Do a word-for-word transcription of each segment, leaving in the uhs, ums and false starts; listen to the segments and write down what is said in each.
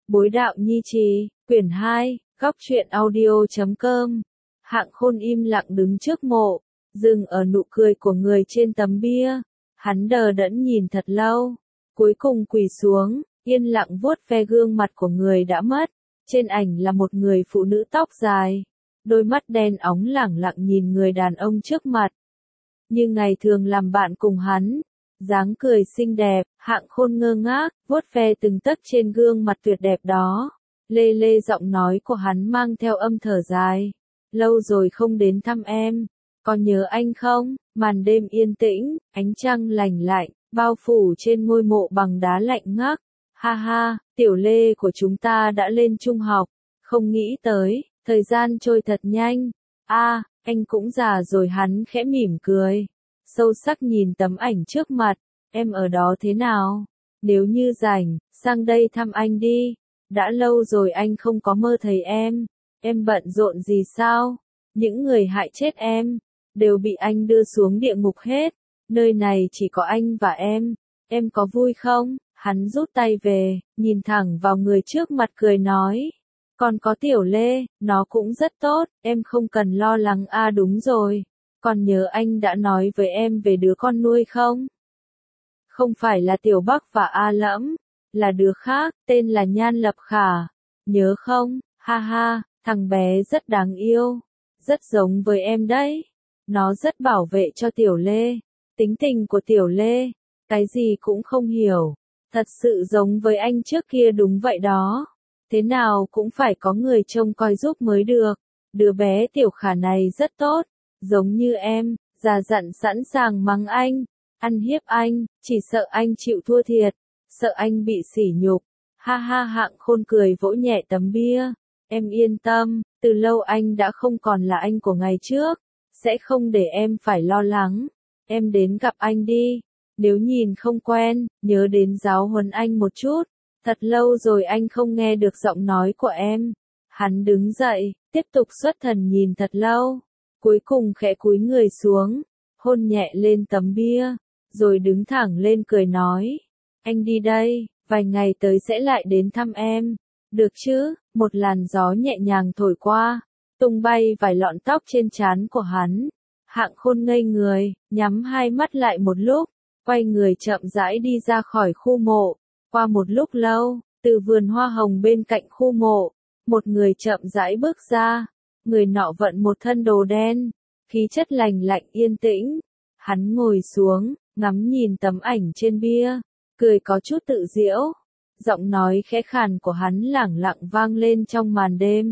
Bối đạo nhi trì, quyển hai, góc truyện audio chấm com. Hạng Khôn im lặng đứng trước mộ, dừng ở nụ cười của người trên tấm bia. Hắn đờ đẫn nhìn thật lâu, cuối cùng quỳ xuống, yên lặng vuốt ve gương mặt của người đã mất. Trên ảnh là một người phụ nữ tóc dài, đôi mắt đen óng lẳng lặng nhìn người đàn ông trước mặt. Như ngày thường làm bạn cùng hắn, dáng cười xinh đẹp, Hạng Khôn ngơ ngác, vuốt ve từng tấc trên gương mặt tuyệt đẹp đó. Lê lê giọng nói của hắn mang theo âm thở dài. Lâu rồi không đến thăm em, còn nhớ anh không? Màn đêm yên tĩnh, ánh trăng lành lạnh, bao phủ trên ngôi mộ bằng đá lạnh ngắt. Ha ha, tiểu Lê của chúng ta đã lên trung học, không nghĩ tới, thời gian trôi thật nhanh. A, anh cũng già rồi, hắn khẽ mỉm cười, sâu sắc nhìn tấm ảnh trước mặt. Em ở đó thế nào? Nếu như rảnh, sang đây thăm anh đi. Đã lâu rồi anh không có mơ thấy em. Em bận rộn gì sao? Những người hại chết em đều bị anh đưa xuống địa ngục hết. Nơi này chỉ có anh và em. Em có vui không? Hắn rút tay về, nhìn thẳng vào người trước mặt cười nói. Còn có tiểu Lê, nó cũng rất tốt, em không cần lo lắng. À đúng rồi, còn nhớ anh đã nói với em về đứa con nuôi không? Không phải là Tiểu Bắc và A Lẫm, là đứa khác, tên là Nhan Lập Khả. Nhớ không? Ha ha, thằng bé rất đáng yêu, rất giống với em đấy. Nó rất bảo vệ cho tiểu Lê. Tính tình của tiểu Lê, cái gì cũng không hiểu. Thật sự giống với anh trước kia đúng vậy đó. Thế nào cũng phải có người trông coi giúp mới được. Đứa bé Tiểu Khả này rất tốt, giống như em, già dặn sẵn sàng mắng anh, ăn hiếp anh, chỉ sợ anh chịu thua thiệt, sợ anh bị sỉ nhục. Ha ha, Hạng Khôn cười vỗ nhẹ tấm bia. Em yên tâm, từ lâu anh đã không còn là anh của ngày trước, sẽ không để em phải lo lắng. Em đến gặp anh đi, nếu nhìn không quen, nhớ đến giáo huấn anh một chút. Thật lâu rồi anh không nghe được giọng nói của em. Hắn đứng dậy, tiếp tục xuất thần nhìn thật lâu, cuối cùng khẽ cúi người xuống, hôn nhẹ lên tấm bia, rồi đứng thẳng lên cười nói. Anh đi đây, vài ngày tới sẽ lại đến thăm em. Được chứ? Một làn gió nhẹ nhàng thổi qua, tung bay vài lọn tóc trên trán của hắn. Hạng Khôn ngây người, nhắm hai mắt lại một lúc, quay người chậm rãi đi ra khỏi khu mộ. Qua một lúc lâu, từ vườn hoa hồng bên cạnh khu mộ, một người chậm rãi bước ra. Người nọ vận một thân đồ đen, khí chất lành lạnh yên tĩnh. Hắn ngồi xuống, ngắm nhìn tấm ảnh trên bia, cười có chút tự giễu. Giọng nói khẽ khàn của hắn lẳng lặng vang lên trong màn đêm.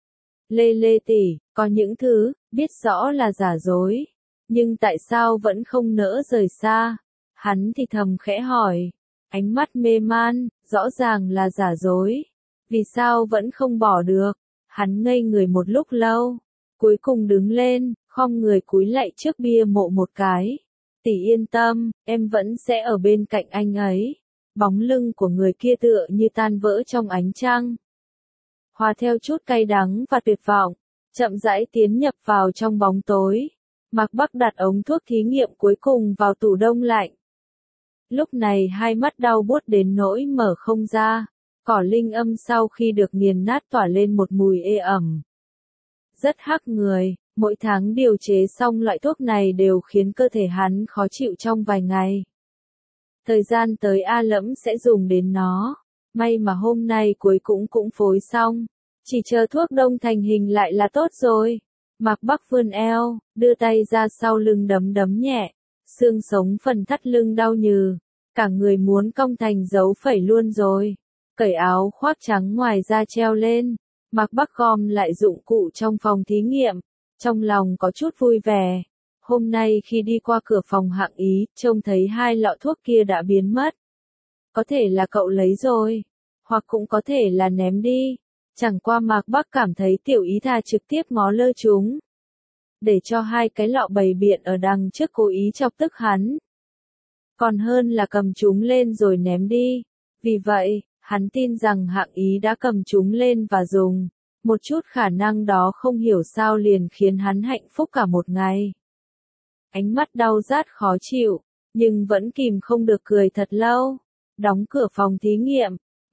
Lê Lê tỷ, có những thứ, biết rõ là giả dối, nhưng tại sao vẫn không nỡ rời xa? Hắn thì thầm khẽ hỏi, ánh mắt mê man, rõ ràng là giả dối. Vì sao vẫn không bỏ được? Hắn ngây người một lúc lâu, cuối cùng đứng lên, khom người cúi lạy trước bia mộ một cái. Tỷ yên tâm, em vẫn sẽ ở bên cạnh anh ấy. Bóng lưng của người kia tựa như tan vỡ trong ánh trăng, hòa theo chút cay đắng và tuyệt vọng, chậm rãi tiến nhập vào trong bóng tối. Mạc Bắc đặt ống thuốc thí nghiệm cuối cùng vào tủ đông lạnh. Lúc này hai mắt đau buốt đến nỗi mở không ra, cỏ linh âm sau khi được nghiền nát tỏa lên một mùi ê ẩm. Rất hắc người, mỗi tháng điều chế xong loại thuốc này đều khiến cơ thể hắn khó chịu trong vài ngày. Thời gian tới A Lẫm sẽ dùng đến nó. May mà hôm nay cuối cũng cũng phối xong. Chỉ chờ thuốc đông thành hình lại là tốt rồi. Mạc Bắc vươn eo, đưa tay ra sau lưng đấm đấm nhẹ. Xương sống phần thắt lưng đau nhừ. Cả người muốn cong thành dấu phẩy luôn rồi. Cởi áo khoác trắng ngoài ra treo lên. Mạc Bắc gom lại dụng cụ trong phòng thí nghiệm. Trong lòng có chút vui vẻ. Hôm nay khi đi qua cửa phòng Hạng Ý, trông thấy hai lọ thuốc kia đã biến mất. Có thể là cậu lấy rồi, hoặc cũng có thể là ném đi. Chẳng qua Mạc Bắc cảm thấy Tiểu Ý thà trực tiếp ngó lơ chúng, để cho hai cái lọ bày biện ở đằng trước cố ý chọc tức hắn. Còn hơn là cầm chúng lên rồi ném đi. Vì vậy, hắn tin rằng Hạng Ý đã cầm chúng lên và dùng. Một chút khả năng đó không hiểu sao liền khiến hắn hạnh phúc cả một ngày. Ánh mắt đau rát khó chịu, nhưng vẫn kìm không được cười thật lâu. Đóng cửa phòng thí nghiệm,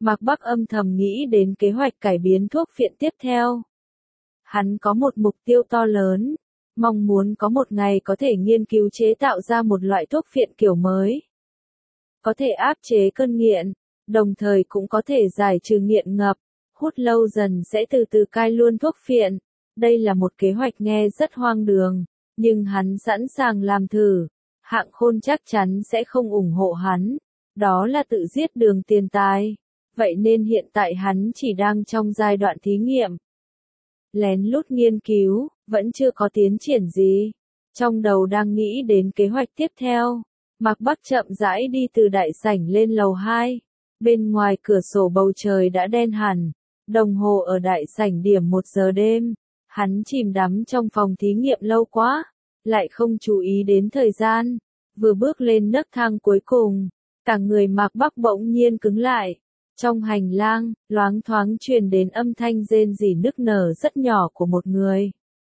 Mạc Bắc âm thầm nghĩ đến kế hoạch cải biến thuốc phiện tiếp theo. Hắn có một mục tiêu to lớn, mong muốn có một ngày có thể nghiên cứu chế tạo ra một loại thuốc phiện kiểu mới. Có thể áp chế cơn nghiện, đồng thời cũng có thể giải trừ nghiện ngập, hút lâu dần sẽ từ từ cai luôn thuốc phiện. Đây là một kế hoạch nghe rất hoang đường, nhưng hắn sẵn sàng làm thử. Hạng Khôn chắc chắn sẽ không ủng hộ hắn, đó là tự giết đường tiền tài. Vậy nên hiện tại hắn chỉ đang trong giai đoạn thí nghiệm. Lén lút nghiên cứu, vẫn chưa có tiến triển gì. Trong đầu đang nghĩ đến kế hoạch tiếp theo. Mạc Bắc chậm rãi đi từ đại sảnh lên lầu hai. Bên ngoài cửa sổ bầu trời đã đen hẳn. Đồng hồ ở đại sảnh điểm một giờ đêm. Hắn chìm đắm trong phòng thí nghiệm lâu quá. Lại không chú ý đến thời gian. Vừa bước lên nấc thang cuối cùng. Cả người Mạc Bắc bỗng nhiên cứng lại. Trong hành lang, loáng thoáng truyền đến âm thanh rên rỉ nức nở rất nhỏ của một người.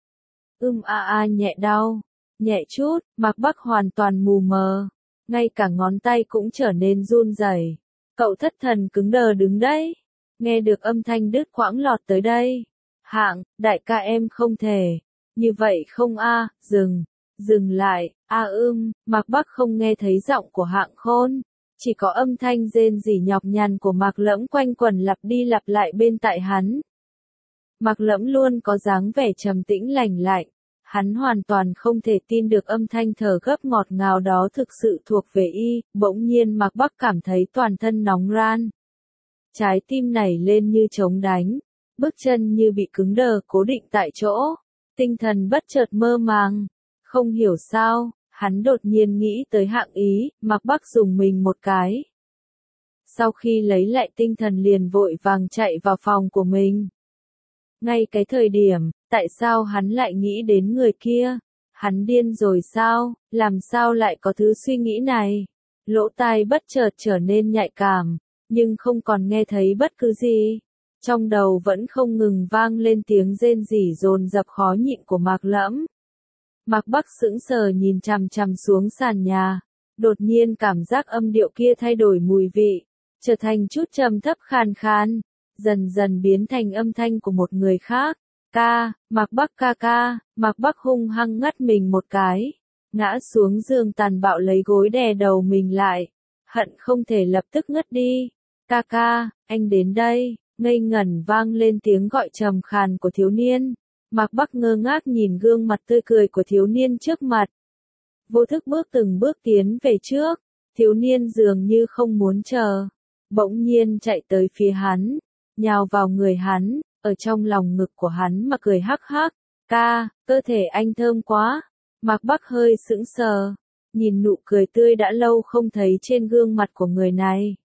Ưm a a nhẹ đau, nhẹ chút, Mạc Bắc hoàn toàn mù mờ, ngay cả ngón tay cũng trở nên run rẩy. Cậu thất thần cứng đờ đứng đấy, nghe được âm thanh đứt quãng lọt tới đây. Hạng, đại ca em không thể, như vậy không a, dừng, dừng lại, a ưm, Mạc Bắc không nghe thấy giọng của Hạng Khôn. Chỉ có âm thanh rên rỉ nhọc nhằn của Mạc Lẫm quanh quẩn lặp đi lặp lại bên tai hắn. Mạc Lẫm luôn có dáng vẻ trầm tĩnh lành lạnh, hắn hoàn toàn không thể tin được âm thanh thở gấp ngọt ngào đó thực sự thuộc về y, bỗng nhiên Mạc Bắc cảm thấy toàn thân nóng ran. Trái tim nảy lên như trống đánh, bước chân như bị cứng đờ cố định tại chỗ, tinh thần bất chợt mơ màng, không hiểu sao. Hắn đột nhiên nghĩ tới Hạng Ý, Mạc Bắc dùng mình một cái. Sau khi lấy lại tinh thần liền vội vàng chạy vào phòng của mình. Ngay cái thời điểm, tại sao hắn lại nghĩ đến người kia? Hắn điên rồi sao? Làm sao lại có thứ suy nghĩ này? Lỗ tai bất chợt trở nên nhạy cảm, nhưng không còn nghe thấy bất cứ gì. Trong đầu vẫn không ngừng vang lên tiếng rên rỉ dồn dập khó nhịn của Mạc Lẫm. Mạc Bắc sững sờ nhìn chằm chằm xuống sàn nhà, đột nhiên cảm giác âm điệu kia thay đổi mùi vị, trở thành chút trầm thấp khàn khàn, dần dần biến thành âm thanh của một người khác. Ca, Mạc Bắc ca ca, Mạc Bắc hung hăng ngắt mình một cái, ngã xuống giường tàn bạo lấy gối đè đầu mình lại, hận không thể lập tức ngất đi. Ca ca, anh đến đây, ngây ngẩn vang lên tiếng gọi trầm khàn của thiếu niên. Mạc Bắc ngơ ngác nhìn gương mặt tươi cười của thiếu niên trước mặt. Vô thức bước từng bước tiến về trước, thiếu niên dường như không muốn chờ. Bỗng nhiên chạy tới phía hắn, nhào vào người hắn, ở trong lòng ngực của hắn mà cười hắc hắc. Ca, cơ thể anh thơm quá. Mạc Bắc hơi sững sờ, nhìn nụ cười tươi đã lâu không thấy trên gương mặt của người này.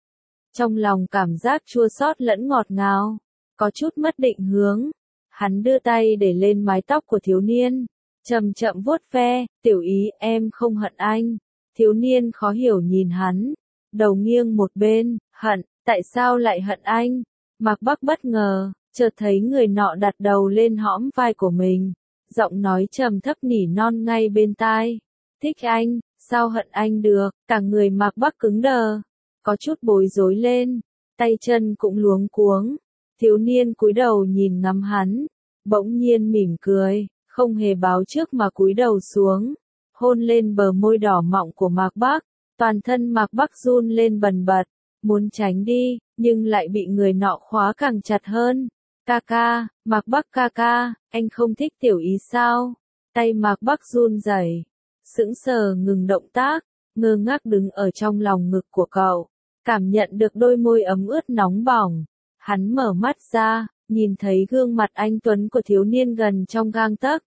Trong lòng cảm giác chua xót lẫn ngọt ngào, có chút mất định hướng. Hắn đưa tay để lên mái tóc của thiếu niên, chậm chậm vuốt ve, tiểu ý em không hận anh. Thiếu niên khó hiểu nhìn hắn, đầu nghiêng một bên, hận, tại sao lại hận anh? Mạc Bắc bất ngờ, chợt thấy người nọ đặt đầu lên hõm vai của mình, giọng nói trầm thấp nỉ non ngay bên tai. Thích anh, sao hận anh được? Cả người Mạc Bắc cứng đờ, có chút bối rối lên, tay chân cũng luống cuống. Thiếu niên cúi đầu nhìn ngắm hắn, bỗng nhiên mỉm cười, không hề báo trước mà cúi đầu xuống, hôn lên bờ môi đỏ mọng của Mạc Bắc, toàn thân Mạc Bắc run lên bần bật, muốn tránh đi, nhưng lại bị người nọ khóa càng chặt hơn. Ca ca, Mạc Bắc ca ca, anh không thích tiểu ý sao? Tay Mạc Bắc run rẩy, sững sờ ngừng động tác, ngơ ngác đứng ở trong lòng ngực của cậu, cảm nhận được đôi môi ấm ướt nóng bỏng. Hắn mở mắt ra, nhìn thấy gương mặt anh tuấn của thiếu niên gần trong gang tấc.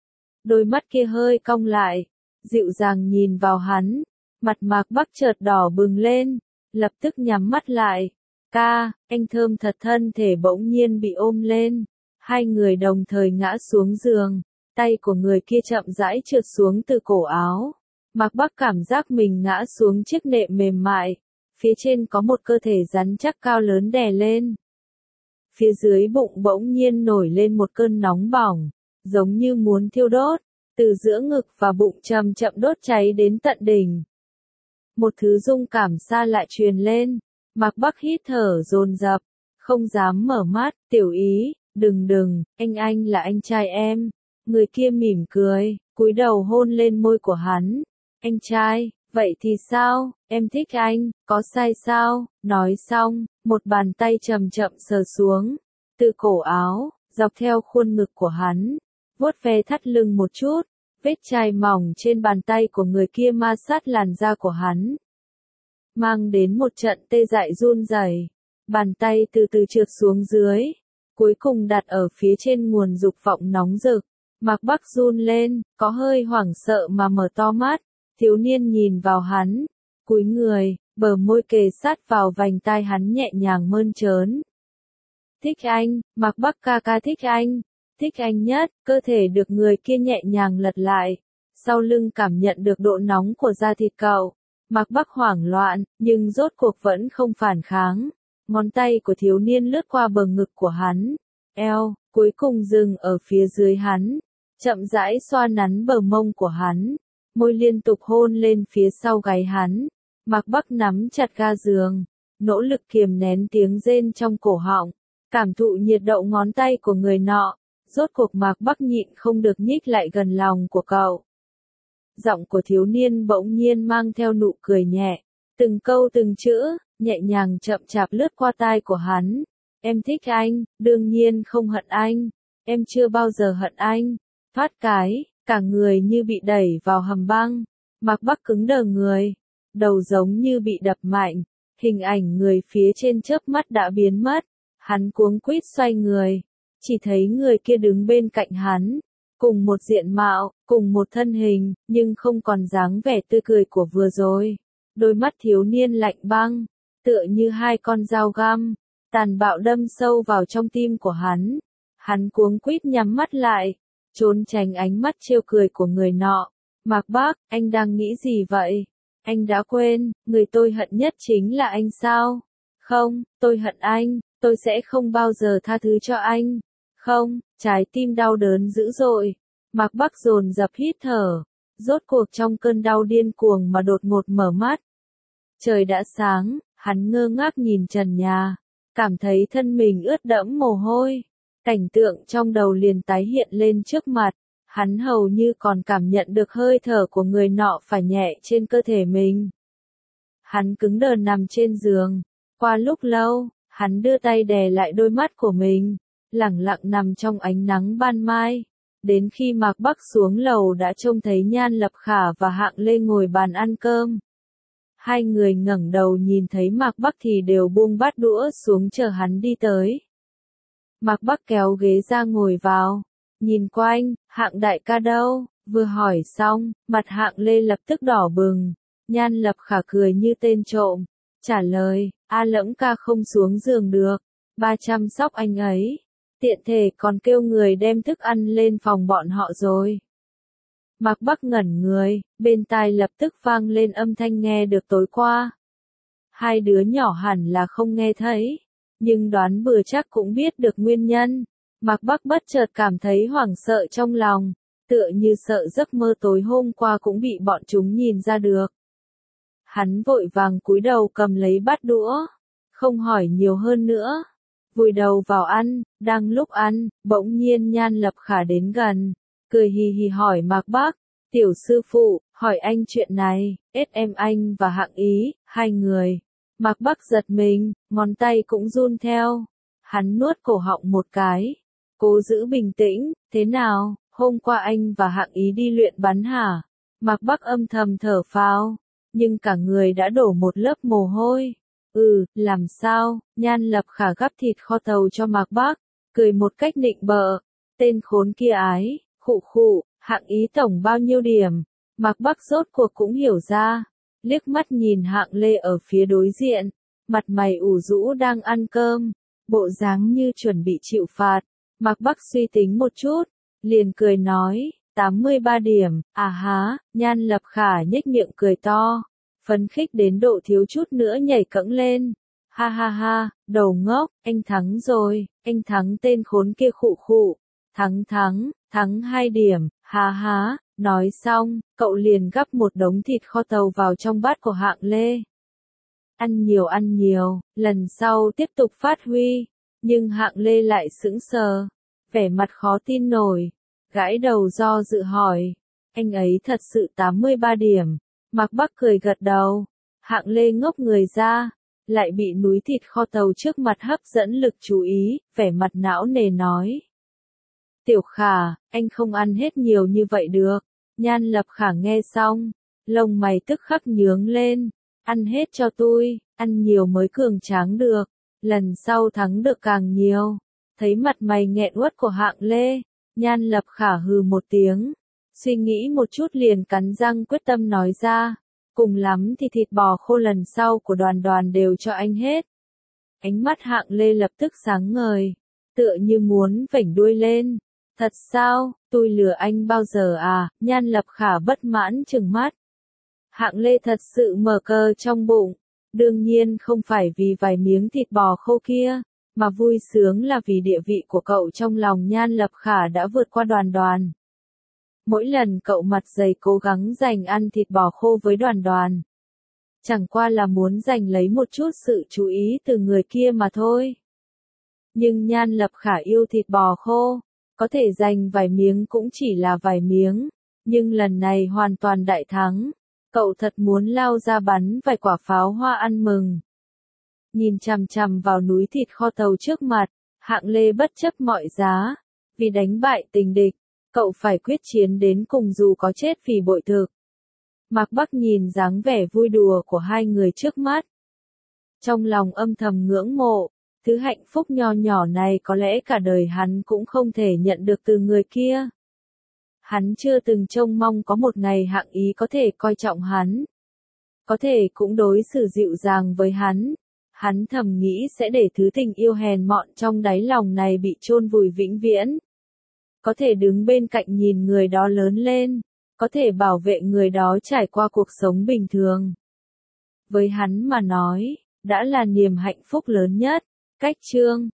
Đôi mắt kia hơi cong lại, dịu dàng nhìn vào hắn, mặt Mạc Bắc chợt đỏ bừng lên, lập tức nhắm mắt lại. Ca, anh thơm thật. Thân thể bỗng nhiên bị ôm lên, hai người đồng thời ngã xuống giường, tay của người kia chậm rãi trượt xuống từ cổ áo. Mạc Bắc cảm giác mình ngã xuống chiếc nệm mềm mại. Phía trên có một cơ thể rắn chắc cao lớn đè lên. Phía dưới bụng bỗng nhiên nổi lên một cơn nóng bỏng, giống như muốn thiêu đốt, từ giữa ngực và bụng chậm chậm đốt cháy đến tận đỉnh. Một thứ rung cảm xa lạ truyền lên, Mạc Bắc hít thở dồn dập, không dám mở mắt, tiểu ý, đừng đừng, anh anh là anh trai em. Người kia mỉm cười, cúi đầu hôn lên môi của hắn. Anh trai, vậy thì sao, em thích anh, có sai sao? Nói xong, một bàn tay chậm chậm sờ xuống, từ cổ áo, dọc theo khuôn ngực của hắn, vuốt ve thắt lưng một chút, vết chai mỏng trên bàn tay của người kia ma sát làn da của hắn, mang đến một trận tê dại run rẩy. Bàn tay từ từ trượt xuống dưới, cuối cùng đặt ở phía trên nguồn dục vọng nóng rực. Mạc Bắc run lên, có hơi hoảng sợ mà mở to mắt. Thiếu niên nhìn vào hắn, cúi người, bờ môi kề sát vào vành tai hắn nhẹ nhàng mơn trớn. Thích anh, Mạc Bắc ca ca thích anh, thích anh nhất. Cơ thể được người kia nhẹ nhàng lật lại, sau lưng cảm nhận được độ nóng của da thịt cậu. Mạc Bắc hoảng loạn, nhưng rốt cuộc vẫn không phản kháng. Ngón tay của thiếu niên lướt qua bờ ngực của hắn, eo, cuối cùng dừng ở phía dưới hắn, chậm rãi xoa nắn bờ mông của hắn, môi liên tục hôn lên phía sau gáy hắn. Mạc Bắc nắm chặt ga giường, nỗ lực kiềm nén tiếng rên trong cổ họng, cảm thụ nhiệt độ ngón tay của người nọ. Rốt cuộc Mạc Bắc nhịn không được nhích lại gần lòng của cậu. Giọng của thiếu niên bỗng nhiên mang theo nụ cười nhẹ, từng câu từng chữ, nhẹ nhàng chậm chạp lướt qua tai của hắn. Em thích anh, đương nhiên không hận anh, em chưa bao giờ hận anh. Thoát cái, cả người như bị đẩy vào hầm băng. Mạc Bắc cứng đờ người, đầu giống như bị đập mạnh, hình ảnh người phía trên chớp mắt đã biến mất. Hắn cuống quýt xoay người, chỉ thấy người kia đứng bên cạnh hắn, cùng một diện mạo, cùng một thân hình, nhưng không còn dáng vẻ tươi cười của vừa rồi. Đôi mắt thiếu niên lạnh băng, tựa như hai con dao găm, tàn bạo đâm sâu vào trong tim của hắn. Hắn cuống quýt nhắm mắt lại, trốn tránh ánh mắt trêu cười của người nọ. Mạc Bắc, anh đang nghĩ gì vậy? Anh đã quên, người tôi hận nhất chính là anh sao? Không, tôi hận anh, tôi sẽ không bao giờ tha thứ cho anh. Không, trái tim đau đớn dữ dội. Mạc Bắc dồn dập hít thở, rốt cuộc trong cơn đau điên cuồng mà đột ngột mở mắt. Trời đã sáng, hắn ngơ ngác nhìn trần nhà, cảm thấy thân mình ướt đẫm mồ hôi. Cảnh tượng trong đầu liền tái hiện lên trước mặt, hắn hầu như còn cảm nhận được hơi thở của người nọ phải nhẹ trên cơ thể mình. Hắn cứng đờ nằm trên giường, qua lúc lâu, hắn đưa tay đè lại đôi mắt của mình, lẳng lặng nằm trong ánh nắng ban mai. Đến khi Mạc Bắc xuống lầu đã trông thấy Nhan Lập Khả và Hạng Lê ngồi bàn ăn cơm. Hai người ngẩng đầu nhìn thấy Mạc Bắc thì đều buông bát đũa xuống chờ hắn đi tới. Mạc Bắc kéo ghế ra ngồi vào, nhìn quanh, Hạng đại ca đâu? Vừa hỏi xong, mặt Hạng Lê lập tức đỏ bừng. Nhan Lập Khả cười như tên trộm, trả lời, A Lẫm ca không xuống giường được, ba chăm sóc anh ấy, tiện thể còn kêu người đem thức ăn lên phòng bọn họ rồi. Mạc Bắc ngẩn người, bên tai lập tức vang lên âm thanh nghe được tối qua. Hai đứa nhỏ hẳn là không nghe thấy, nhưng đoán bừa chắc cũng biết được nguyên nhân. Mạc Bắc bất chợt cảm thấy hoảng sợ trong lòng, tựa như sợ giấc mơ tối hôm qua cũng bị bọn chúng nhìn ra được. Hắn vội vàng cúi đầu cầm lấy bát đũa, không hỏi nhiều hơn nữa, vùi đầu vào ăn. Đang lúc ăn, bỗng nhiên Nhan Lập Khả đến gần, cười hì hì hỏi Mạc Bắc, tiểu sư phụ, hỏi anh chuyện này, ết em anh và Hạng Ý, hai người. Mạc Bắc giật mình, ngón tay cũng run theo. Hắn nuốt cổ họng một cái, cố giữ bình tĩnh, thế nào, hôm qua anh và Hạng Ý đi luyện bắn hả? Mạc Bắc âm thầm thở phào, nhưng cả người đã đổ một lớp mồ hôi. Ừ, làm sao? Nhan Lập Khả gắp thịt kho tàu cho Mạc Bắc, cười một cách nịnh bợ. Tên khốn kia ái, khụ khụ, Hạng Ý tổng bao nhiêu điểm? Mạc Bắc rốt cuộc cũng hiểu ra, liếc mắt nhìn Hạng Lê ở phía đối diện, mặt mày ủ rũ đang ăn cơm, bộ dáng như chuẩn bị chịu phạt. Mạc Bắc suy tính một chút, liền cười nói, tám mươi ba điểm, à há. Nhan Lập Khả nhếch miệng cười to, phấn khích đến độ thiếu chút nữa nhảy cẫng lên. Ha ha ha, đầu ngốc, anh thắng rồi, anh thắng tên khốn kia khụ khụ. Thắng thắng, thắng hai điểm, ha ha. Nói xong, cậu liền gắp một đống thịt kho tàu vào trong bát của Hạng Lê. Ăn nhiều ăn nhiều, lần sau tiếp tục phát huy. Nhưng Hạng Lê lại sững sờ, vẻ mặt khó tin nổi, gãi đầu do dự hỏi, anh ấy thật sự tám mươi ba điểm. Mạc Bắc cười gật đầu, Hạng Lê ngốc người ra, lại bị núi thịt kho tàu trước mặt hấp dẫn lực chú ý, vẻ mặt não nề nói. Tiểu Khả, anh không ăn hết nhiều như vậy được. Nhan Lập Khả nghe xong, lông mày tức khắc nhướng lên, ăn hết cho tôi, ăn nhiều mới cường tráng được, lần sau thắng được càng nhiều. Thấy mặt mày nghẹn uất của Hạng Lê, Nhan Lập Khả hừ một tiếng, suy nghĩ một chút liền cắn răng quyết tâm nói ra, cùng lắm thì thịt bò khô lần sau của Đoàn Đoàn đều cho anh hết. Ánh mắt Hạng Lê lập tức sáng ngời, tựa như muốn vểnh đuôi lên. Thật sao, tôi lừa anh bao giờ à? Nhan Lập Khả bất mãn trừng mắt. Hạng Lê thật sự mở cờ trong bụng, đương nhiên không phải vì vài miếng thịt bò khô kia, mà vui sướng là vì địa vị của cậu trong lòng Nhan Lập Khả đã vượt qua Đoàn Đoàn. Mỗi lần cậu mặt dày cố gắng giành ăn thịt bò khô với Đoàn Đoàn, chẳng qua là muốn giành lấy một chút sự chú ý từ người kia mà thôi. Nhưng Nhan Lập Khả yêu thịt bò khô, có thể giành vài miếng cũng chỉ là vài miếng, nhưng lần này hoàn toàn đại thắng, cậu thật muốn lao ra bắn vài quả pháo hoa ăn mừng. Nhìn chằm chằm vào núi thịt kho tàu trước mặt, Hạng Lê bất chấp mọi giá, vì đánh bại tình địch, cậu phải quyết chiến đến cùng dù có chết vì bội thực. Mạc Bắc nhìn dáng vẻ vui đùa của hai người trước mắt, trong lòng âm thầm ngưỡng mộ. Thứ hạnh phúc nho nhỏ này có lẽ cả đời hắn cũng không thể nhận được từ người kia. Hắn chưa từng trông mong có một ngày Hạng Ý có thể coi trọng hắn, có thể cũng đối xử dịu dàng với hắn. Hắn thầm nghĩ sẽ để thứ tình yêu hèn mọn trong đáy lòng này bị chôn vùi vĩnh viễn. Có thể đứng bên cạnh nhìn người đó lớn lên, có thể bảo vệ người đó trải qua cuộc sống bình thường. Với hắn mà nói, đã là niềm hạnh phúc lớn nhất. Cách chương